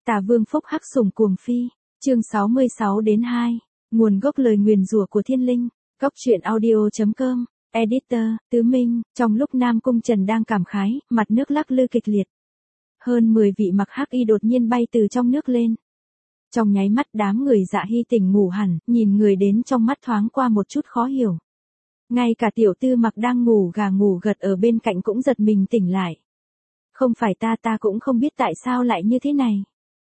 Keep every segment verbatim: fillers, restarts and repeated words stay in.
Tà Vương phúc hắc sủng cuồng phi, chương sáu mươi sáu đến hai, nguồn gốc lời nguyền rủa của thiên linh, góc truyện audio chấm com, editor, Tứ Minh, trong lúc Nam Cung Trần đang cảm khái, mặt nước lắc lư kịch liệt. Hơn mười vị mặc hắc y đột nhiên bay từ trong nước lên. Trong nháy mắt đám người Dạ Hy tỉnh ngủ hẳn, nhìn người đến trong mắt thoáng qua một chút khó hiểu. Ngay cả tiểu tư mặc đang ngủ gà ngủ gật ở bên cạnh cũng giật mình tỉnh lại. Không phải ta ta cũng không biết tại sao lại như thế này.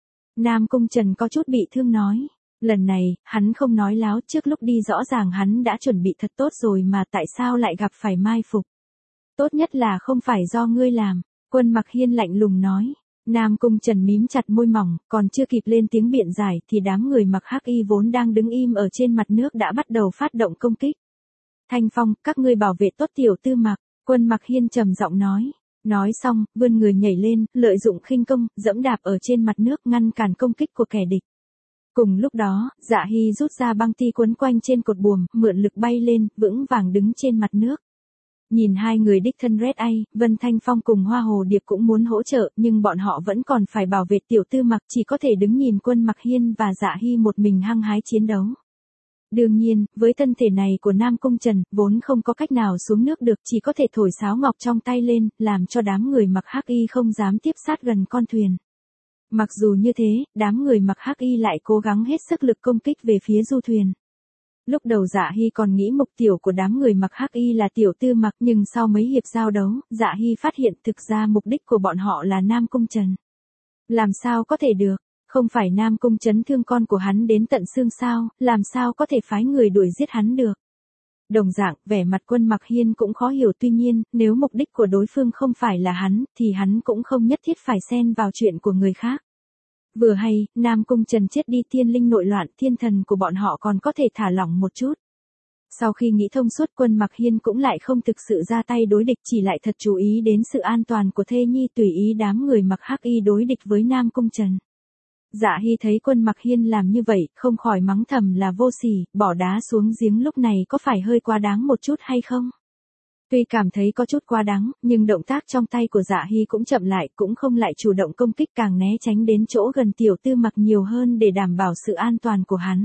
Nam Cung Trần có chút bị thương nói. Lần này, hắn không nói láo, trước lúc đi rõ ràng hắn đã chuẩn bị thật tốt rồi mà tại sao lại gặp phải mai phục. Tốt nhất là không phải do ngươi làm, Quân Mặc Hiên lạnh lùng nói. Nam Cung Trần mím chặt môi mỏng, còn chưa kịp lên tiếng biện giải thì đám người mặc hắc y vốn đang đứng im ở trên mặt nước đã bắt đầu phát động công kích. Thanh Phong, các ngươi bảo vệ tốt tiểu tư mặc, Quân Mặc Hiên trầm giọng nói. Nói xong, vươn người nhảy lên, lợi dụng khinh công, dẫm đạp ở trên mặt nước ngăn cản công kích của kẻ địch. Cùng lúc đó, Dạ Hy rút ra băng ti quấn quanh trên cột buồm, mượn lực bay lên, vững vàng đứng trên mặt nước. Nhìn hai người đích thân Red Eye, Vân Thanh Phong cùng Hoa Hồ Điệp cũng muốn hỗ trợ, nhưng bọn họ vẫn còn phải bảo vệ tiểu tư mặc, chỉ có thể đứng nhìn Quân Mặc Hiên và Dạ Hy một mình hăng hái chiến đấu. Đương nhiên, với thân thể này của Nam Cung Trần, vốn không có cách nào xuống nước được, chỉ có thể thổi sáo ngọc trong tay lên, làm cho đám người mặc hắc y không dám tiếp sát gần con thuyền. Mặc dù như thế, đám người mặc hắc y lại cố gắng hết sức lực công kích về phía du thuyền. Lúc đầu Dạ Hy còn nghĩ mục tiêu của đám người mặc hắc y là tiểu tư mặc, nhưng sau mấy hiệp giao đấu, Dạ Hy phát hiện thực ra mục đích của bọn họ là Nam Cung Trần. Làm sao có thể được? Không phải Nam Cung chấn thương con của hắn đến tận xương sao, làm sao có thể phái người đuổi giết hắn được. Đồng dạng, vẻ mặt Quân Mặc Hiên cũng khó hiểu, tuy nhiên, nếu mục đích của đối phương không phải là hắn, thì hắn cũng không nhất thiết phải xen vào chuyện của người khác. Vừa hay, Nam Cung Trần chết đi, thiên linh nội loạn, thiên thần của bọn họ còn có thể thả lỏng một chút. Sau khi nghĩ thông suốt, Quân Mặc Hiên cũng lại không thực sự ra tay đối địch, chỉ lại thật chú ý đến sự an toàn của thê nhi, tùy ý đám người mặc hắc y đối địch với Nam Cung Trần. Dạ Hy thấy Quân Mặc Hiên làm như vậy, không khỏi mắng thầm là vô sỉ, bỏ đá xuống giếng lúc này có phải hơi quá đáng một chút hay không? Tuy cảm thấy có chút quá đáng, nhưng động tác trong tay của Dạ Hy cũng chậm lại, cũng không lại chủ động công kích, càng né tránh đến chỗ gần tiểu tư mặc nhiều hơn để đảm bảo sự an toàn của hắn.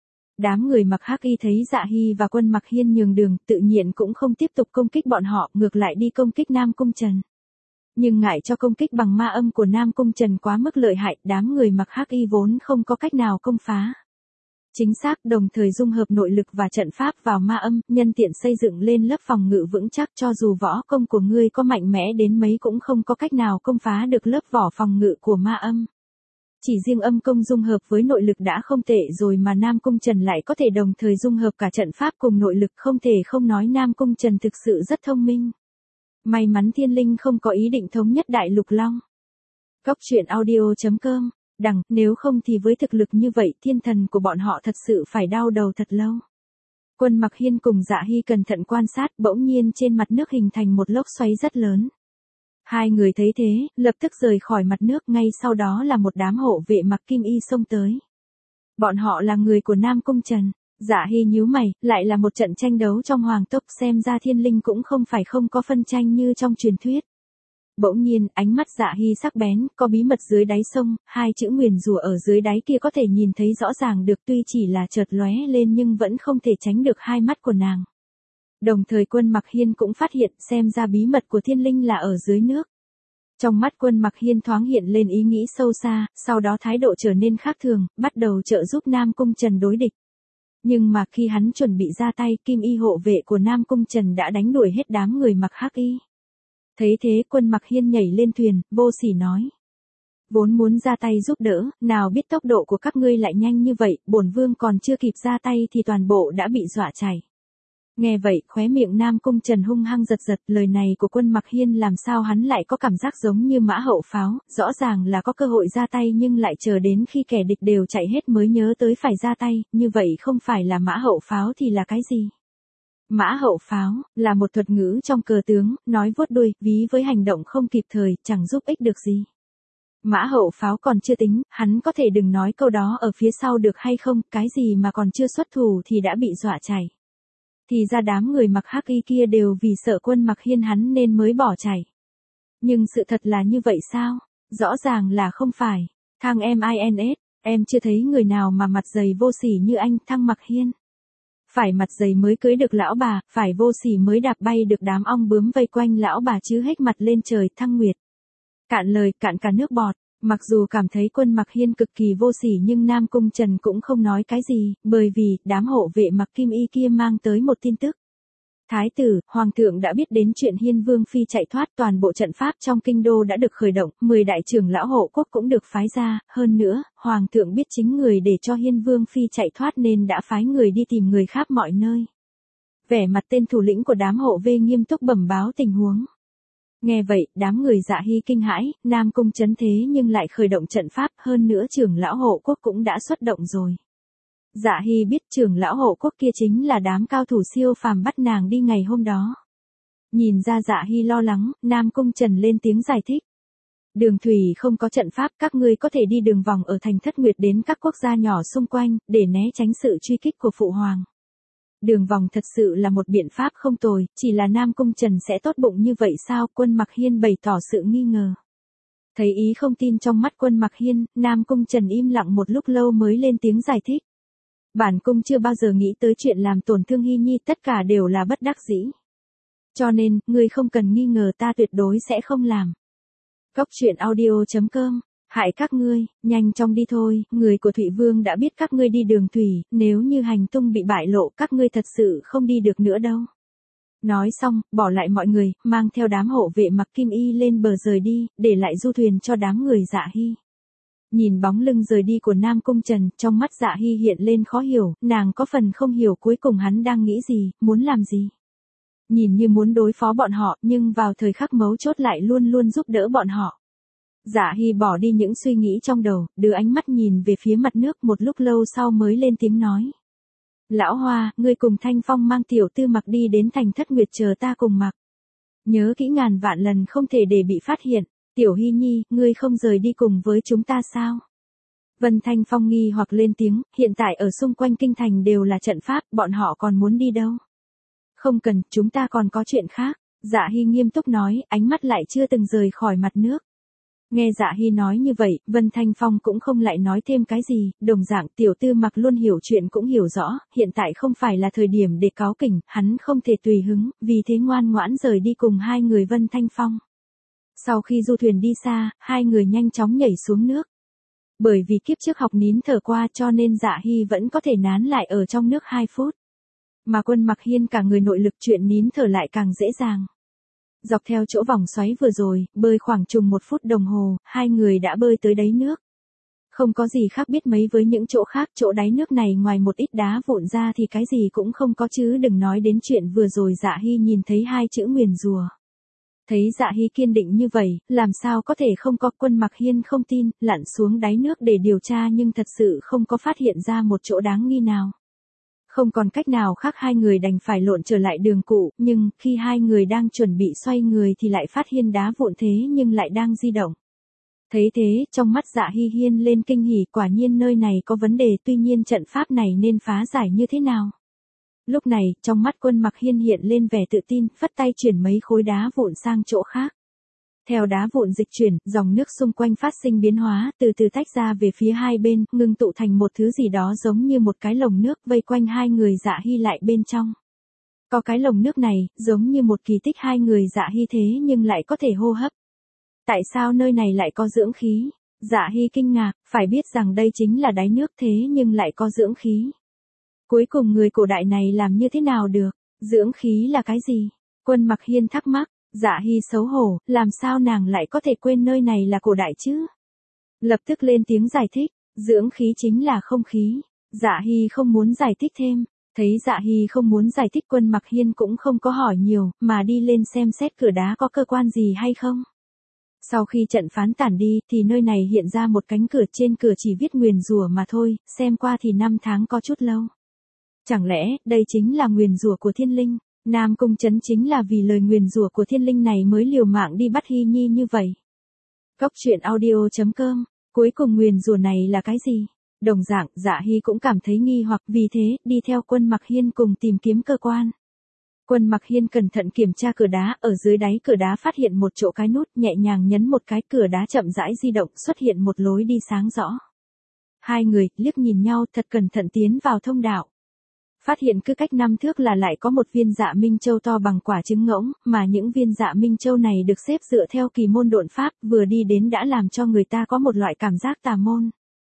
Đám người mặc hắc y thấy Dạ Hy và Quân Mặc Hiên nhường đường, tự nhiên cũng không tiếp tục công kích bọn họ, ngược lại đi công kích Nam Cung Trần. Nhưng ngại cho công kích bằng ma âm của Nam Cung Trần quá mức lợi hại, đám người mặc hắc y vốn không có cách nào công phá. Chính xác, đồng thời dung hợp nội lực và trận pháp vào ma âm, nhân tiện xây dựng lên lớp phòng ngự vững chắc, cho dù võ công của ngươi có mạnh mẽ đến mấy cũng không có cách nào công phá được lớp vỏ phòng ngự của ma âm. Chỉ riêng âm công dung hợp với nội lực đã không tệ rồi mà Nam Cung Trần lại có thể đồng thời dung hợp cả trận pháp cùng nội lực, không thể không nói Nam Cung Trần thực sự rất thông minh. May mắn thiên linh không có ý định thống nhất Đại Lục Long. Góc truyện audio chấm com, đằng, nếu không thì với thực lực như vậy thiên thần của bọn họ thật sự phải đau đầu thật lâu. Quân Mặc Hiên cùng Dạ Hy cẩn thận quan sát, bỗng nhiên trên mặt nước hình thành một lốc xoáy rất lớn. Hai người thấy thế, lập tức rời khỏi mặt nước, ngay sau đó là một đám hộ vệ mặc kim y xông tới. Bọn họ là người của Nam Cung Trần. Dạ Hy nhíu mày, lại là một trận tranh đấu trong hoàng tộc, xem ra thiên linh cũng không phải không có phân tranh như trong truyền thuyết. Bỗng nhiên, ánh mắt Dạ Hy sắc bén, có bí mật dưới đáy sông, hai chữ nguyền rủa ở dưới đáy kia có thể nhìn thấy rõ ràng được, tuy chỉ là chợt lóe lên nhưng vẫn không thể tránh được hai mắt của nàng. Đồng thời Quân Mặc Hiên cũng phát hiện, xem ra bí mật của thiên linh là ở dưới nước. Trong mắt Quân Mặc Hiên thoáng hiện lên ý nghĩ sâu xa, sau đó thái độ trở nên khác thường, bắt đầu trợ giúp Nam Cung Trần đối địch. Nhưng mà khi hắn chuẩn bị ra tay, kim y hộ vệ của Nam Cung Trần đã đánh đuổi hết đám người mặc hắc y. Thấy thế, Quân Mặc Hiên nhảy lên thuyền, vô sỉ nói. Vốn muốn ra tay giúp đỡ, nào biết tốc độ của các ngươi lại nhanh như vậy, bổn vương còn chưa kịp ra tay thì toàn bộ đã bị dọa chảy. Nghe vậy, khóe miệng Nam Cung Trần hung hăng giật giật, lời này của Quân Mặc Hiên làm sao hắn lại có cảm giác giống như mã hậu pháo, rõ ràng là có cơ hội ra tay nhưng lại chờ đến khi kẻ địch đều chạy hết mới nhớ tới phải ra tay, như vậy không phải là mã hậu pháo thì là cái gì? Mã hậu pháo, là một thuật ngữ trong cờ tướng, nói vuốt đuôi, ví với hành động không kịp thời, chẳng giúp ích được gì. Mã hậu pháo còn chưa tính, hắn có thể đừng nói câu đó ở phía sau được hay không, cái gì mà còn chưa xuất thủ thì đã bị dọa chảy. Thì ra đám người mặc hắc y kia đều vì sợ Quân Mặc Hiên hắn nên mới bỏ chạy. Nhưng sự thật là như vậy sao? Rõ ràng là không phải. Thằng em i en ét, em chưa thấy người nào mà mặt dày vô sỉ như anh Thăng Mặc Hiên. Phải mặt dày mới cưới được lão bà, phải vô sỉ mới đạp bay được đám ong bướm vây quanh lão bà chứ hết mặt lên trời Thăng Nguyệt. Cạn lời, cạn cả nước bọt. Mặc dù cảm thấy Quân Mặc Hiên cực kỳ vô sỉ nhưng Nam Cung Trần cũng không nói cái gì, bởi vì đám hộ vệ mặc kim y kia mang tới một tin tức. Thái tử, Hoàng thượng đã biết đến chuyện Hiên Vương Phi chạy thoát, toàn bộ trận pháp trong kinh đô đã được khởi động, mười đại trưởng lão hộ quốc cũng được phái ra, hơn nữa, Hoàng thượng biết chính người để cho Hiên Vương Phi chạy thoát nên đã phái người đi tìm người khắp mọi nơi. Vẻ mặt tên thủ lĩnh của đám hộ vệ nghiêm túc bẩm báo tình huống. Nghe vậy, đám người Dạ Hy kinh hãi, Nam Cung chấn thế nhưng lại khởi động trận pháp, hơn nữa trưởng lão hộ quốc cũng đã xuất động rồi. Dạ Hy biết trưởng lão hộ quốc kia chính là đám cao thủ siêu phàm bắt nàng đi ngày hôm đó. Nhìn ra Dạ Hy lo lắng, Nam Cung Trần lên tiếng giải thích. Đường thủy không có trận pháp, các ngươi có thể đi đường vòng ở thành Thất Nguyệt đến các quốc gia nhỏ xung quanh, để né tránh sự truy kích của Phụ Hoàng. Đường vòng thật sự là một biện pháp không tồi, chỉ là Nam Cung Trần sẽ tốt bụng như vậy sao? Quân Mặc Hiên bày tỏ sự nghi ngờ. Thấy ý không tin trong mắt Quân Mặc Hiên, Nam Cung Trần im lặng một lúc lâu mới lên tiếng giải thích. Bản cung chưa bao giờ nghĩ tới chuyện làm tổn thương Hy Nhi, tất cả đều là bất đắc dĩ. Cho nên, ngươi không cần nghi ngờ, ta tuyệt đối sẽ không làm. Cốc truyện audio chấm com. Hại các ngươi, nhanh chóng đi thôi, người của Thụy Vương đã biết các ngươi đi đường thủy, nếu như hành tung bị bại lộ các ngươi thật sự không đi được nữa đâu. Nói xong, bỏ lại mọi người, mang theo đám hộ vệ mặc kim y lên bờ rời đi, để lại du thuyền cho đám người Dạ Hy. Nhìn bóng lưng rời đi của Nam Cung Trần, trong mắt Dạ Hy hiện lên khó hiểu, nàng có phần không hiểu cuối cùng hắn đang nghĩ gì, muốn làm gì. Nhìn như muốn đối phó bọn họ, nhưng vào thời khắc mấu chốt lại luôn luôn giúp đỡ bọn họ. Dạ Hy bỏ đi những suy nghĩ trong đầu, đưa ánh mắt nhìn về phía mặt nước, một lúc lâu sau mới lên tiếng nói. Lão Hoa, ngươi cùng Thanh Phong mang tiểu tư Mặc đi đến thành Thất Nguyệt chờ ta cùng Mặc. Nhớ kỹ ngàn vạn lần không thể để bị phát hiện. Tiểu Hy Nhi, ngươi không rời đi cùng với chúng ta sao? Vân Thanh Phong nghi hoặc lên tiếng, hiện tại ở xung quanh kinh thành đều là trận pháp, bọn họ còn muốn đi đâu? Không cần, chúng ta còn có chuyện khác. Dạ Hy nghiêm túc nói, ánh mắt lại chưa từng rời khỏi mặt nước. Nghe Dạ Hy nói như vậy, Vân Thanh Phong cũng không lại nói thêm cái gì, đồng dạng tiểu tư Mặc luôn hiểu chuyện cũng hiểu rõ, hiện tại không phải là thời điểm để cáu kỉnh, hắn không thể tùy hứng, vì thế ngoan ngoãn rời đi cùng hai người Vân Thanh Phong. Sau khi du thuyền đi xa, hai người nhanh chóng nhảy xuống nước. Bởi vì kiếp trước học nín thở qua cho nên Dạ Hy vẫn có thể nán lại ở trong nước hai phút. Mà Quân Mặc Hiên cả người nội lực, chuyện nín thở lại càng dễ dàng. Dọc theo chỗ vòng xoáy vừa rồi, bơi khoảng chừng một phút đồng hồ, hai người đã bơi tới đáy nước. Không có gì khác biết mấy với những chỗ khác, chỗ đáy nước này ngoài một ít đá vụn ra thì cái gì cũng không có, chứ đừng nói đến chuyện vừa rồi Dạ Hy nhìn thấy hai chữ nguyền rủa. Thấy Dạ Hy kiên định như vậy, làm sao có thể không có. Quân Mặc Hiên không tin, lặn xuống đáy nước để điều tra nhưng thật sự không có phát hiện ra một chỗ đáng nghi nào. Không còn cách nào khác, hai người đành phải lộn trở lại đường cũ, nhưng khi hai người đang chuẩn bị xoay người thì lại phát hiện đá vụn thế nhưng lại đang di động. Thấy thế, trong mắt Dạ Hy Hiên lên kinh hỉ, quả nhiên nơi này có vấn đề, tuy nhiên trận pháp này nên phá giải như thế nào. Lúc này, trong mắt Quân Mặc Hiên hiện lên vẻ tự tin, phất tay chuyển mấy khối đá vụn sang chỗ khác. Theo đá vụn dịch chuyển, dòng nước xung quanh phát sinh biến hóa, từ từ tách ra về phía hai bên, ngưng tụ thành một thứ gì đó giống như một cái lồng nước vây quanh hai người Dạ Hy lại bên trong. Có cái lồng nước này, giống như một kỳ tích, hai người Dạ Hy thế nhưng lại có thể hô hấp. Tại sao nơi này lại có dưỡng khí? Dạ Hy kinh ngạc, phải biết rằng đây chính là đáy nước thế nhưng lại có dưỡng khí. Cuối cùng người cổ đại này làm như thế nào được? Dưỡng khí là cái gì? Quân Mặc Hiên thắc mắc. Dạ Hy xấu hổ, làm sao nàng lại có thể quên nơi này là cổ đại chứ? Lập tức lên tiếng giải thích, dưỡng khí chính là không khí. Dạ Hy không muốn giải thích thêm, thấy Dạ Hy không muốn giải thích, Quân Mặc Hiên cũng không có hỏi nhiều, mà đi lên xem xét cửa đá có cơ quan gì hay không. Sau khi trận phán tản đi, thì nơi này hiện ra một cánh cửa, trên cửa chỉ viết nguyền rủa mà thôi, xem qua thì năm tháng có chút lâu. Chẳng lẽ, đây chính là nguyền rủa của thiên linh? Nam Cung Trấn chính là vì lời nguyền rủa của thiên linh này mới liều mạng đi bắt Hy Nhi như vậy. Cốc truyện audio chấm com. Cuối cùng nguyền rủa này là cái gì? Đồng dạng, Dạ Hy cũng cảm thấy nghi hoặc, vì thế, đi theo Quân Mặc Hiên cùng tìm kiếm cơ quan. Quân Mặc Hiên cẩn thận kiểm tra cửa đá, ở dưới đáy cửa đá phát hiện một chỗ cái nút, nhẹ nhàng nhấn một cái, cửa đá chậm rãi di động, xuất hiện một lối đi sáng rõ. Hai người liếc nhìn nhau, thật cẩn thận tiến vào thông đạo. Phát hiện cứ cách năm thước là lại có một viên Dạ Minh Châu to bằng quả trứng ngỗng, mà những viên Dạ Minh Châu này được xếp dựa theo kỳ môn độn pháp, vừa đi đến đã làm cho người ta có một loại cảm giác tà môn.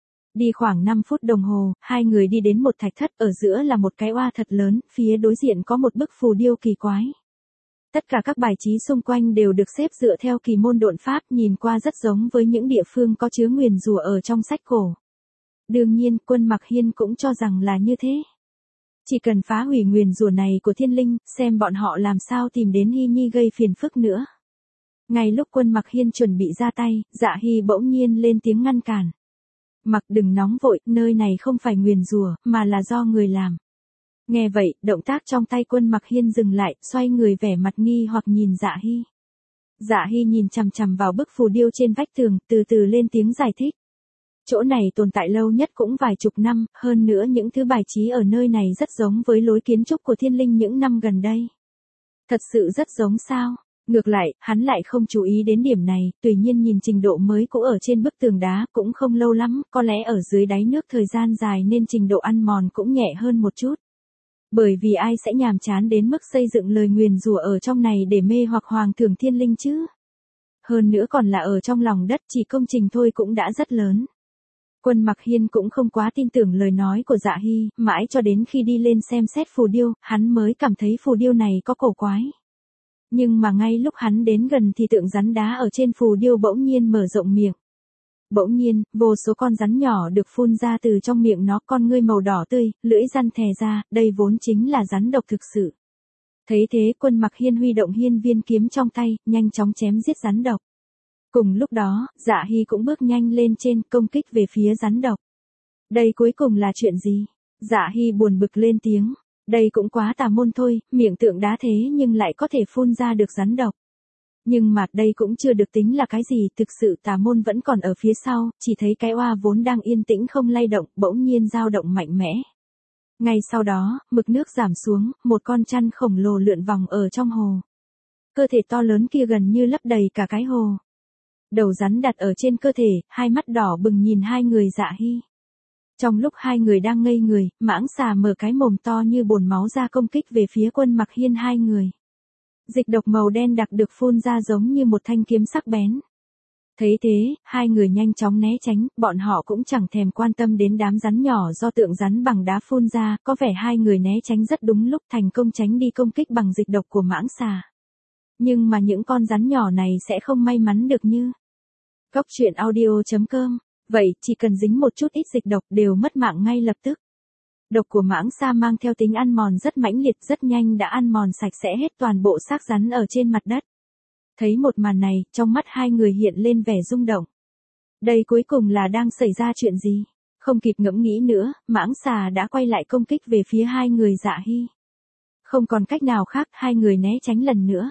Đi khoảng năm phút đồng hồ, hai người đi đến một thạch thất, ở giữa là một cái oa thật lớn, phía đối diện có một bức phù điêu kỳ quái. Tất cả các bài trí xung quanh đều được xếp dựa theo kỳ môn độn pháp, nhìn qua rất giống với những địa phương có chứa nguyền rủa ở trong sách cổ. Đương nhiên, Quân Mặc Hiên cũng cho rằng là như thế. Chỉ cần phá hủy nguyền rủa này của thiên linh, xem bọn họ làm sao tìm đến Hy Nhi gây phiền phức nữa. Ngay lúc Quân Mặc Hiên chuẩn bị ra tay, Dạ Hy bỗng nhiên lên tiếng ngăn cản. Mặc đừng nóng vội, nơi này không phải nguyền rủa, mà là do người làm. Nghe vậy, động tác trong tay Quân Mặc Hiên dừng lại, xoay người vẻ mặt nghi hoặc nhìn Dạ Hy. Dạ Hy nhìn chằm chằm vào bức phù điêu trên vách tường, từ từ lên tiếng giải thích. Chỗ này tồn tại lâu nhất cũng vài chục năm, hơn nữa những thứ bài trí ở nơi này rất giống với lối kiến trúc của thiên linh những năm gần đây. Thật sự rất giống sao? Ngược lại, hắn lại không chú ý đến điểm này, tuy nhiên nhìn trình độ mới cũ ở trên bức tường đá cũng không lâu lắm, có lẽ ở dưới đáy nước thời gian dài nên trình độ ăn mòn cũng nhẹ hơn một chút. Bởi vì ai sẽ nhàm chán đến mức xây dựng lời nguyền rủa ở trong này để mê hoặc hoàng thượng thiên linh chứ? Hơn nữa còn là ở trong lòng đất, chỉ công trình thôi cũng đã rất lớn. Quân Mặc Hiên cũng không quá tin tưởng lời nói của Dạ Hy, mãi cho đến khi đi lên xem xét phù điêu, hắn mới cảm thấy phù điêu này có cổ quái. Nhưng mà ngay lúc hắn đến gần thì tượng rắn đá ở trên phù điêu bỗng nhiên mở rộng miệng. Bỗng nhiên, vô số con rắn nhỏ được phun ra từ trong miệng nó, con ngươi màu đỏ tươi, lưỡi rắn thè ra, đây vốn chính là rắn độc thực sự. Thấy thế, Quân Mặc Hiên huy động hiên viên kiếm trong tay, nhanh chóng chém giết rắn độc. Cùng lúc đó, Dạ Hy cũng bước nhanh lên trên, công kích về phía rắn độc. Đây cuối cùng là chuyện gì? Dạ Hy buồn bực lên tiếng. Đây cũng quá tà môn thôi, miệng tượng đá thế nhưng lại có thể phun ra được rắn độc. Nhưng mà đây cũng chưa được tính là cái gì, thực sự tà môn vẫn còn ở phía sau, chỉ thấy cái oa vốn đang yên tĩnh không lay động, bỗng nhiên dao động mạnh mẽ. Ngay sau đó, mực nước giảm xuống, một con chăn khổng lồ lượn vòng ở trong hồ. Cơ thể to lớn kia gần như lấp đầy cả cái hồ. Đầu rắn đặt ở trên cơ thể, hai mắt đỏ bừng nhìn hai người Dạ Hy. Trong lúc hai người đang ngây người, mãng xà mở cái mồm to như bồn máu ra công kích về phía Quân Mặc Hiên hai người. Dịch độc màu đen đặc được phun ra giống như một thanh kiếm sắc bén. Thấy thế, hai người nhanh chóng né tránh, bọn họ cũng chẳng thèm quan tâm đến đám rắn nhỏ do tượng rắn bằng đá phun ra, có vẻ hai người né tránh rất đúng lúc, thành công tránh đi công kích bằng dịch độc của mãng xà. Nhưng mà những con rắn nhỏ này sẽ không may mắn được như Cóc truyện audio chấm com. Vậy, chỉ cần dính một chút ít dịch độc đều mất mạng ngay lập tức. Độc của mãng xà mang theo tính ăn mòn rất mãnh liệt, rất nhanh đã ăn mòn sạch sẽ hết toàn bộ xác rắn ở trên mặt đất. Thấy một màn này, trong mắt hai người hiện lên vẻ rung động. Đây cuối cùng là đang xảy ra chuyện gì? Không kịp ngẫm nghĩ nữa, mãng xà đã quay lại công kích về phía hai người Dạ Hy. Không còn cách nào khác, hai người né tránh lần nữa.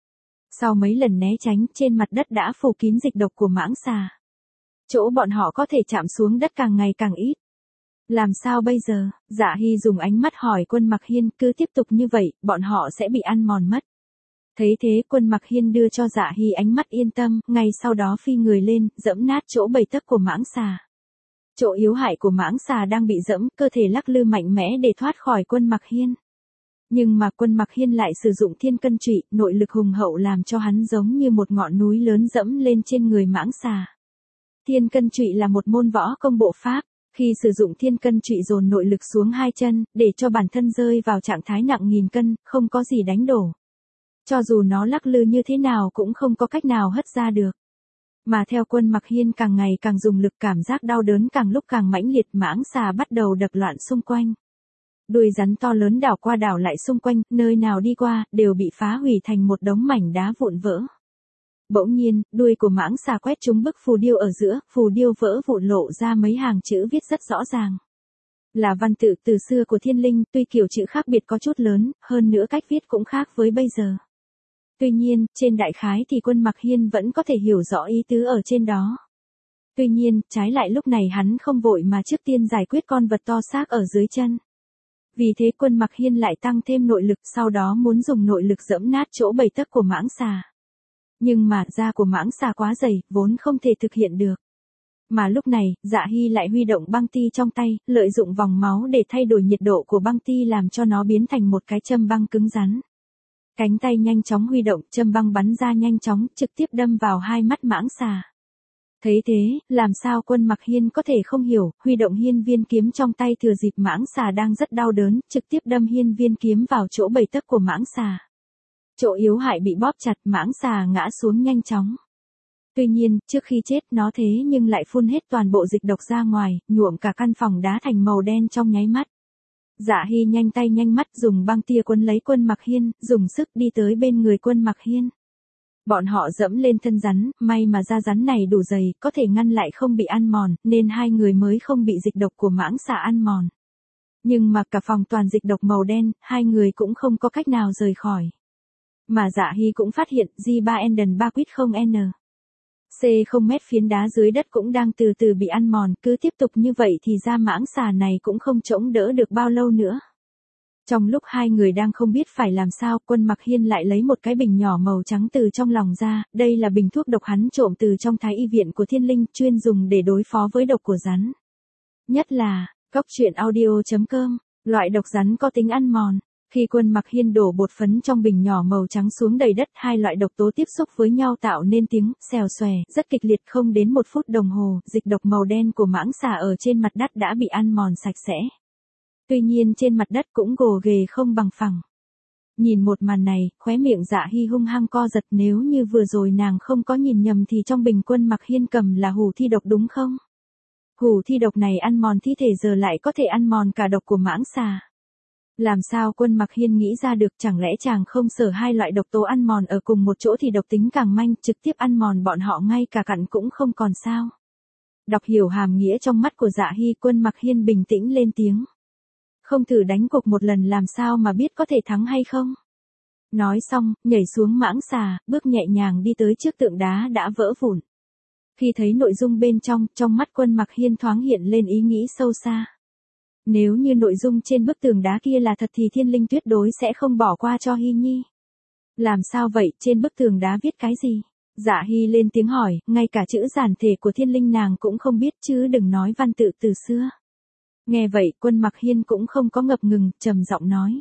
Sau mấy lần né tránh, trên mặt đất đã phủ kín dịch độc của mãng xà. Chỗ bọn họ có thể chạm xuống đất càng ngày càng ít. Làm sao bây giờ? Dạ Hy dùng ánh mắt hỏi Quân Mặc Hiên, cứ tiếp tục như vậy, bọn họ sẽ bị ăn mòn mất. Thấy thế, Quân Mặc Hiên đưa cho Dạ Hy ánh mắt yên tâm, ngay sau đó phi người lên, dẫm nát chỗ bầy tấc của mãng xà. Chỗ yếu hại của mãng xà đang bị dẫm, cơ thể lắc lư mạnh mẽ để thoát khỏi Quân Mặc Hiên. Nhưng mà Quân Mặc Hiên lại sử dụng thiên cân trụy, nội lực hùng hậu làm cho hắn giống như một ngọn núi lớn dẫm lên trên người mãng xà. Thiên cân trụy là một môn võ công bộ pháp, khi sử dụng thiên cân trụy dồn nội lực xuống hai chân, để cho bản thân rơi vào trạng thái nặng nghìn cân, không có gì đánh đổ. Cho dù nó lắc lư như thế nào cũng không có cách nào hất ra được. Mà theo Quân Mặc Hiên càng ngày càng dùng lực, cảm giác đau đớn càng lúc càng mãnh liệt, mãng xà bắt đầu đập loạn xung quanh. Đuôi rắn to lớn đảo qua đảo lại xung quanh, nơi nào đi qua, đều bị phá hủy thành một đống mảnh đá vụn vỡ. Bỗng nhiên, đuôi của mãng xà quét trúng bức phù điêu ở giữa, phù điêu vỡ vụn lộ ra mấy hàng chữ viết rất rõ ràng. Là văn tự từ xưa của thiên linh, tuy kiểu chữ khác biệt có chút lớn, hơn nữa cách viết cũng khác với bây giờ. Tuy nhiên, trên đại khái thì Quân Mặc Hiên vẫn có thể hiểu rõ ý tứ ở trên đó. Tuy nhiên, trái lại lúc này hắn không vội mà trước tiên giải quyết con vật to xác ở dưới chân. Vì thế Quân Mặc Hiên lại tăng thêm nội lực, sau đó muốn dùng nội lực giẫm nát chỗ bảy tấc của mãng xà. Nhưng mà da của mãng xà quá dày, vốn không thể thực hiện được. Mà lúc này, Dạ Hy lại huy động băng ti trong tay, lợi dụng vòng máu để thay đổi nhiệt độ của băng ti làm cho nó biến thành một cái châm băng cứng rắn. Cánh tay nhanh chóng huy động, châm băng bắn ra nhanh chóng, trực tiếp đâm vào hai mắt mãng xà. Thấy thế, làm sao Quân Mặc Hiên có thể không hiểu, huy động hiên viên kiếm trong tay thừa dịp mãng xà đang rất đau đớn, trực tiếp đâm hiên viên kiếm vào chỗ bảy tấc của mãng xà. Chỗ yếu hại bị bóp chặt, mãng xà ngã xuống nhanh chóng. Tuy nhiên, trước khi chết nó thế nhưng lại phun hết toàn bộ dịch độc ra ngoài, nhuộm cả căn phòng đá thành màu đen trong nháy mắt. Dạ Hy nhanh tay nhanh mắt dùng băng tia quấn lấy Quân Mặc Hiên, dùng sức đi tới bên người Quân Mặc Hiên. Bọn họ dẫm lên thân rắn, may mà da rắn này đủ dày, có thể ngăn lại không bị ăn mòn, nên hai người mới không bị dịch độc của mãng xà ăn mòn. Nhưng mà cả phòng toàn dịch độc màu đen, hai người cũng không có cách nào rời khỏi. Mà Dạ Hy cũng phát hiện G ba Enden ba Quýt không N. C không mét phiến đá dưới đất cũng đang từ từ bị ăn mòn, cứ tiếp tục như vậy thì da mãng xà này cũng không chống đỡ được bao lâu nữa. Trong lúc hai người đang không biết phải làm sao, Quân Mặc Hiên lại lấy một cái bình nhỏ màu trắng từ trong lòng ra, đây là bình thuốc độc hắn trộm từ trong thái y viện của Thiên Linh, chuyên dùng để đối phó với độc của rắn. Nhất là, cóc truyện audio chấm com, loại độc rắn có tính ăn mòn. Khi Quân Mặc Hiên đổ bột phấn trong bình nhỏ màu trắng xuống đầy đất, hai loại độc tố tiếp xúc với nhau tạo nên tiếng xèo xòe, rất kịch liệt, không đến một phút đồng hồ, dịch độc màu đen của mãng xà ở trên mặt đất đã bị ăn mòn sạch sẽ. Tuy nhiên trên mặt đất cũng gồ ghề không bằng phẳng. Nhìn một màn này, khóe miệng Dạ Hy hung hăng co giật, nếu như vừa rồi nàng không có nhìn nhầm thì trong bình Quân Mặc Hiên cầm là hủ thi độc đúng không? Hủ thi độc này ăn mòn thi thể giờ lại có thể ăn mòn cả độc của mãng xà. Làm sao Quân Mặc Hiên nghĩ ra được, chẳng lẽ chàng không sợ hai loại độc tố ăn mòn ở cùng một chỗ thì độc tính càng manh, trực tiếp ăn mòn bọn họ ngay cả cặn cũng không còn sao? Đọc hiểu hàm nghĩa trong mắt của Dạ Hy, Quân Mặc Hiên bình tĩnh lên tiếng. Không thử đánh cuộc một lần làm sao mà biết có thể thắng hay không? Nói xong, nhảy xuống mãng xà, bước nhẹ nhàng đi tới trước tượng đá đã vỡ vụn. Khi thấy nội dung bên trong, trong mắt Quân Mặc Hiên thoáng hiện lên ý nghĩ sâu xa. Nếu như nội dung trên bức tường đá kia là thật thì Thiên Linh tuyệt đối sẽ không bỏ qua cho Hy Nhi. Làm sao vậy, trên bức tường đá viết cái gì? Dạ Hy lên tiếng hỏi, ngay cả chữ giản thể của Thiên Linh nàng cũng không biết chứ đừng nói văn tự từ xưa. Nghe vậy, Quân Mặc Hiên cũng không có ngập ngừng, trầm giọng nói.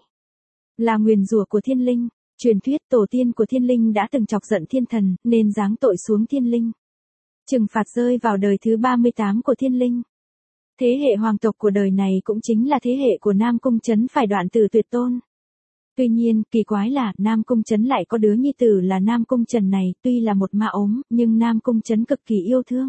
Là nguyền rủa của Thiên Linh, truyền thuyết tổ tiên của Thiên Linh đã từng chọc giận thiên thần, nên giáng tội xuống Thiên Linh. Trừng phạt rơi vào đời thứ ba mươi tám của Thiên Linh. Thế hệ hoàng tộc của đời này cũng chính là thế hệ của Nam Cung Trấn phải đoạn tử tuyệt tôn. Tuy nhiên, kỳ quái là, Nam Cung Trấn lại có đứa nhi tử là Nam Cung Trần này, tuy là một ma ốm, nhưng Nam Cung Trấn cực kỳ yêu thương.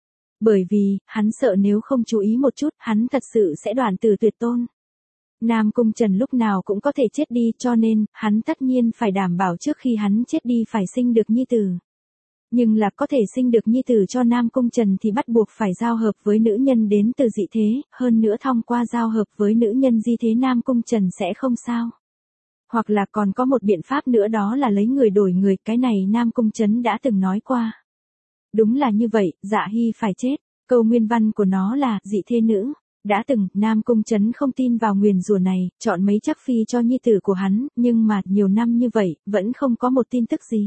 Bởi vì, hắn sợ nếu không chú ý một chút, hắn thật sự sẽ đoạn tử tuyệt tôn. Nam Cung Trần lúc nào cũng có thể chết đi, cho nên, hắn tất nhiên phải đảm bảo trước khi hắn chết đi phải sinh được nhi tử. Nhưng là có thể sinh được nhi tử cho Nam Cung Trần thì bắt buộc phải giao hợp với nữ nhân đến từ dị thế, hơn nữa thông qua giao hợp với nữ nhân di thế Nam Cung Trần sẽ không sao. Hoặc là còn có một biện pháp nữa, đó là lấy người đổi người, cái này Nam Cung Trấn đã từng nói qua. Đúng là như vậy, Dạ Hy phải chết, câu nguyên văn của nó là dị thế nữ. Đã từng, Nam Cung Trấn không tin vào nguyền rủa này, chọn mấy chắc phi cho nhi tử của hắn, nhưng mà nhiều năm như vậy, vẫn không có một tin tức gì.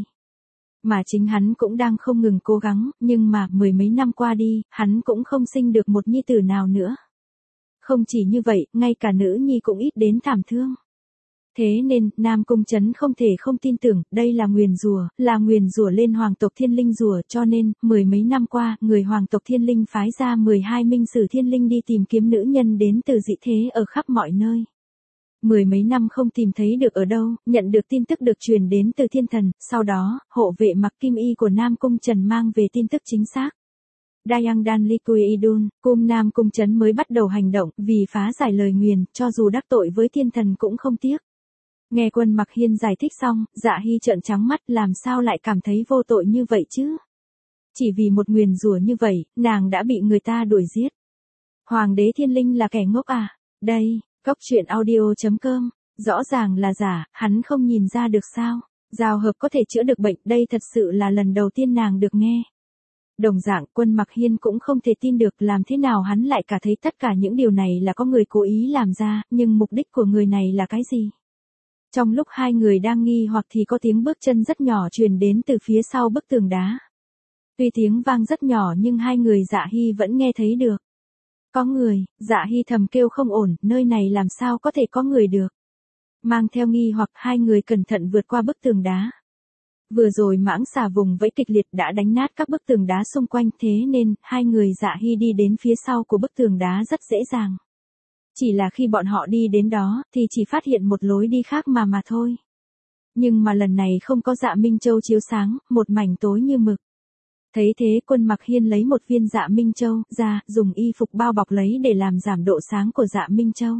Mà chính hắn cũng đang không ngừng cố gắng, nhưng mà mười mấy năm qua đi, hắn cũng không sinh được một nhi tử nào nữa. Không chỉ như vậy, ngay cả nữ nhi cũng ít đến thảm thương. Thế nên, Nam Cung Trấn không thể không tin tưởng, đây là nguyền rủa, là nguyền rủa lên hoàng tộc Thiên Linh rủa, cho nên, mười mấy năm qua, người hoàng tộc Thiên Linh phái ra mười hai minh sử Thiên Linh đi tìm kiếm nữ nhân đến từ dị thế ở khắp mọi nơi. Mười mấy năm không tìm thấy được ở đâu, nhận được tin tức được truyền đến từ thiên thần, sau đó, hộ vệ mặc kim y của Nam Cung Trần mang về tin tức chính xác. Dayang Dan Likui Idun, cung Nam Cung Trấn mới bắt đầu hành động, vì phá giải lời nguyền, cho dù đắc tội với thiên thần cũng không tiếc. Nghe Quân Mặc Hiên giải thích xong, Dạ Hy trợn trắng mắt, làm sao lại cảm thấy vô tội như vậy chứ? Chỉ vì một nguyền rủa như vậy, nàng đã bị người ta đuổi giết. Hoàng đế Thiên Linh là kẻ ngốc à? Đây, cóc truyện audio chấm com, rõ ràng là giả, hắn không nhìn ra được sao? Giao hợp có thể chữa được bệnh, đây thật sự là lần đầu tiên nàng được nghe. Đồng dạng Quân Mặc Hiên cũng không thể tin được làm thế nào hắn lại cả thấy tất cả những điều này là có người cố ý làm ra, nhưng mục đích của người này là cái gì? Trong lúc hai người đang nghi hoặc thì có tiếng bước chân rất nhỏ truyền đến từ phía sau bức tường đá. Tuy tiếng vang rất nhỏ nhưng hai người Dạ Hy vẫn nghe thấy được. Có người, Dạ Hy thầm kêu không ổn, nơi này làm sao có thể có người được. Mang theo nghi hoặc hai người cẩn thận vượt qua bức tường đá. Vừa rồi mãng xà vùng vẫy kịch liệt đã đánh nát các bức tường đá xung quanh, thế nên hai người Dạ Hy đi đến phía sau của bức tường đá rất dễ dàng. Chỉ là khi bọn họ đi đến đó thì chỉ phát hiện một lối đi khác mà mà thôi. Nhưng mà lần này không có Dạ Minh Châu chiếu sáng, một mảnh tối như mực. Thấy thế Quân Mặc Hiên lấy một viên Dạ Minh Châu ra, dùng y phục bao bọc lấy để làm giảm độ sáng của Dạ Minh Châu.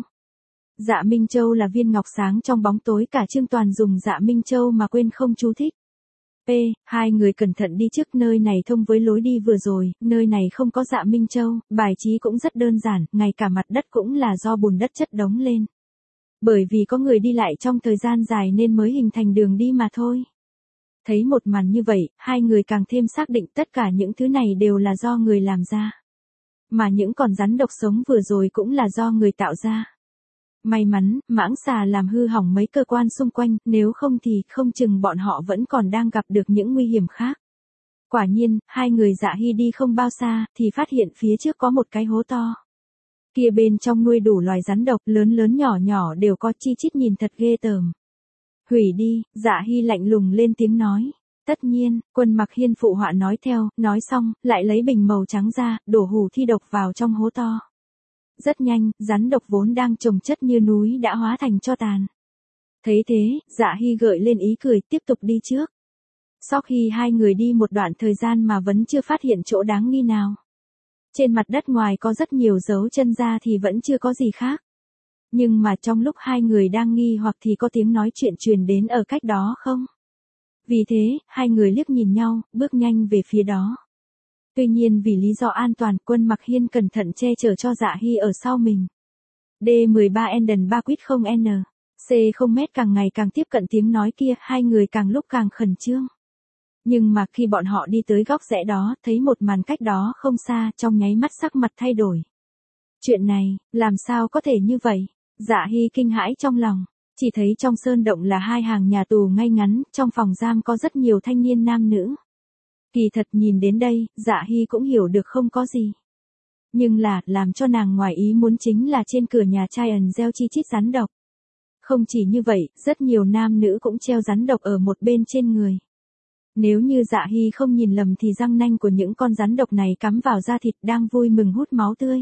Dạ Minh Châu là viên ngọc sáng trong bóng tối, cả Trương Toàn dùng Dạ Minh Châu mà quên không chú thích. P, hai người cẩn thận đi trước, nơi này thông với lối đi vừa rồi, nơi này không có Dạ Minh Châu, bài trí cũng rất đơn giản, ngay cả mặt đất cũng là do bùn đất chất đống lên. Bởi vì có người đi lại trong thời gian dài nên mới hình thành đường đi mà thôi. Thấy một màn như vậy, hai người càng thêm xác định tất cả những thứ này đều là do người làm ra. Mà những con rắn độc sống vừa rồi cũng là do người tạo ra. May mắn, mãng xà làm hư hỏng mấy cơ quan xung quanh, nếu không thì không chừng bọn họ vẫn còn đang gặp được những nguy hiểm khác. Quả nhiên, hai người Dạ Hy đi không bao xa, thì phát hiện phía trước có một cái hố to. Kia bên trong nuôi đủ loài rắn độc, lớn lớn nhỏ nhỏ đều có, chi chít nhìn thật ghê tởm. Hủy đi, Dạ Hy lạnh lùng lên tiếng nói. Tất nhiên, Quân Mặc Hiên phụ họa nói theo, nói xong, lại lấy bình màu trắng ra, đổ hủ thi độc vào trong hố to. Rất nhanh, rắn độc vốn đang chồng chất như núi đã hóa thành tro tàn. Thấy thế, Dạ Hy gợi lên ý cười, tiếp tục đi trước. Sau khi hai người đi một đoạn thời gian mà vẫn chưa phát hiện chỗ đáng nghi nào. Trên mặt đất ngoài có rất nhiều dấu chân ra thì vẫn chưa có gì khác. Nhưng mà trong lúc hai người đang nghi hoặc thì có tiếng nói chuyện truyền đến ở cách đó không? Vì thế, hai người liếc nhìn nhau, bước nhanh về phía đó. Tuy nhiên vì lý do an toàn, Quân Mặc Hiên cẩn thận che chở cho Dạ Hy ở sau mình. D mười ba Enden ba Quýt không N. C không mét càng ngày càng tiếp cận tiếng nói kia, hai người càng lúc càng khẩn trương. Nhưng mà khi bọn họ đi tới góc rẽ đó, thấy một màn cách đó không xa, trong nháy mắt sắc mặt thay đổi. Chuyện này, làm sao có thể như vậy? Dạ Hy kinh hãi trong lòng. Chỉ thấy trong sơn động là hai hàng nhà tù ngay ngắn, trong phòng giam có rất nhiều thanh niên nam nữ. Kỳ thật nhìn đến đây, Dạ Hy cũng hiểu được không có gì. Nhưng là, làm cho nàng ngoài ý muốn chính là trên cửa nhà trai ẩn gieo chi chít rắn độc. Không chỉ như vậy, rất nhiều nam nữ cũng treo rắn độc ở một bên trên người. Nếu như Dạ Hy không nhìn lầm thì răng nanh của những con rắn độc này cắm vào da thịt đang vui mừng hút máu tươi.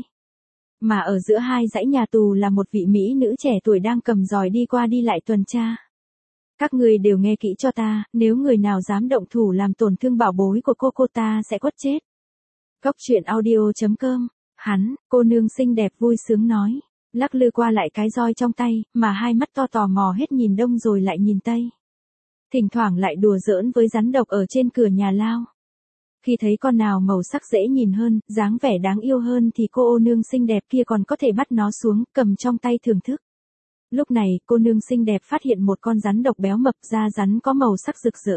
Mà ở giữa hai dãy nhà tù là một vị mỹ nữ trẻ tuổi đang cầm roi đi qua đi lại tuần tra. Các người đều nghe kỹ cho ta, nếu người nào dám động thủ làm tổn thương bảo bối của cô cô ta sẽ quất chết. Góc truyện audio chấm com, hắn, cô nương xinh đẹp vui sướng nói, lắc lư qua lại cái roi trong tay, mà hai mắt to tò mò hết nhìn đông rồi lại nhìn tây. Thỉnh thoảng lại đùa giỡn với rắn độc ở trên cửa nhà lao. Khi thấy con nào màu sắc dễ nhìn hơn, dáng vẻ đáng yêu hơn thì cô ô nương xinh đẹp kia còn có thể bắt nó xuống, cầm trong tay thưởng thức. Lúc này, cô nương xinh đẹp phát hiện một con rắn độc béo mập, da rắn có màu sắc rực rỡ.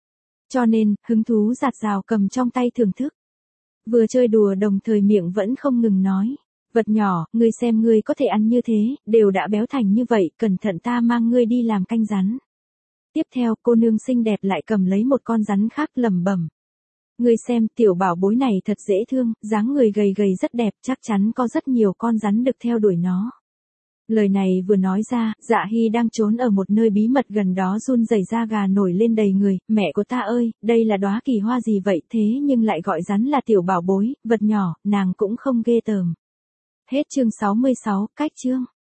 Cho nên, hứng thú dạt dào cầm trong tay thưởng thức. Vừa chơi đùa đồng thời miệng vẫn không ngừng nói. Vật nhỏ, ngươi xem ngươi có thể ăn như thế, đều đã béo thành như vậy, cẩn thận ta mang ngươi đi làm canh rắn. Tiếp theo, cô nương xinh đẹp lại cầm lấy một con rắn khác lẩm bẩm. Ngươi xem, tiểu bảo bối này thật dễ thương, dáng người gầy gầy rất đẹp, chắc chắn có rất nhiều con rắn đực theo đuổi nó. Lời này vừa nói ra, Dạ Hy đang trốn ở một nơi bí mật gần đó run rẩy da gà nổi lên đầy người, mẹ của ta ơi, đây là đóa kỳ hoa gì vậy thế nhưng lại gọi rắn là tiểu bảo bối, vật nhỏ, nàng cũng không ghê tởm. Hết chương sáu mươi sáu, cách chương.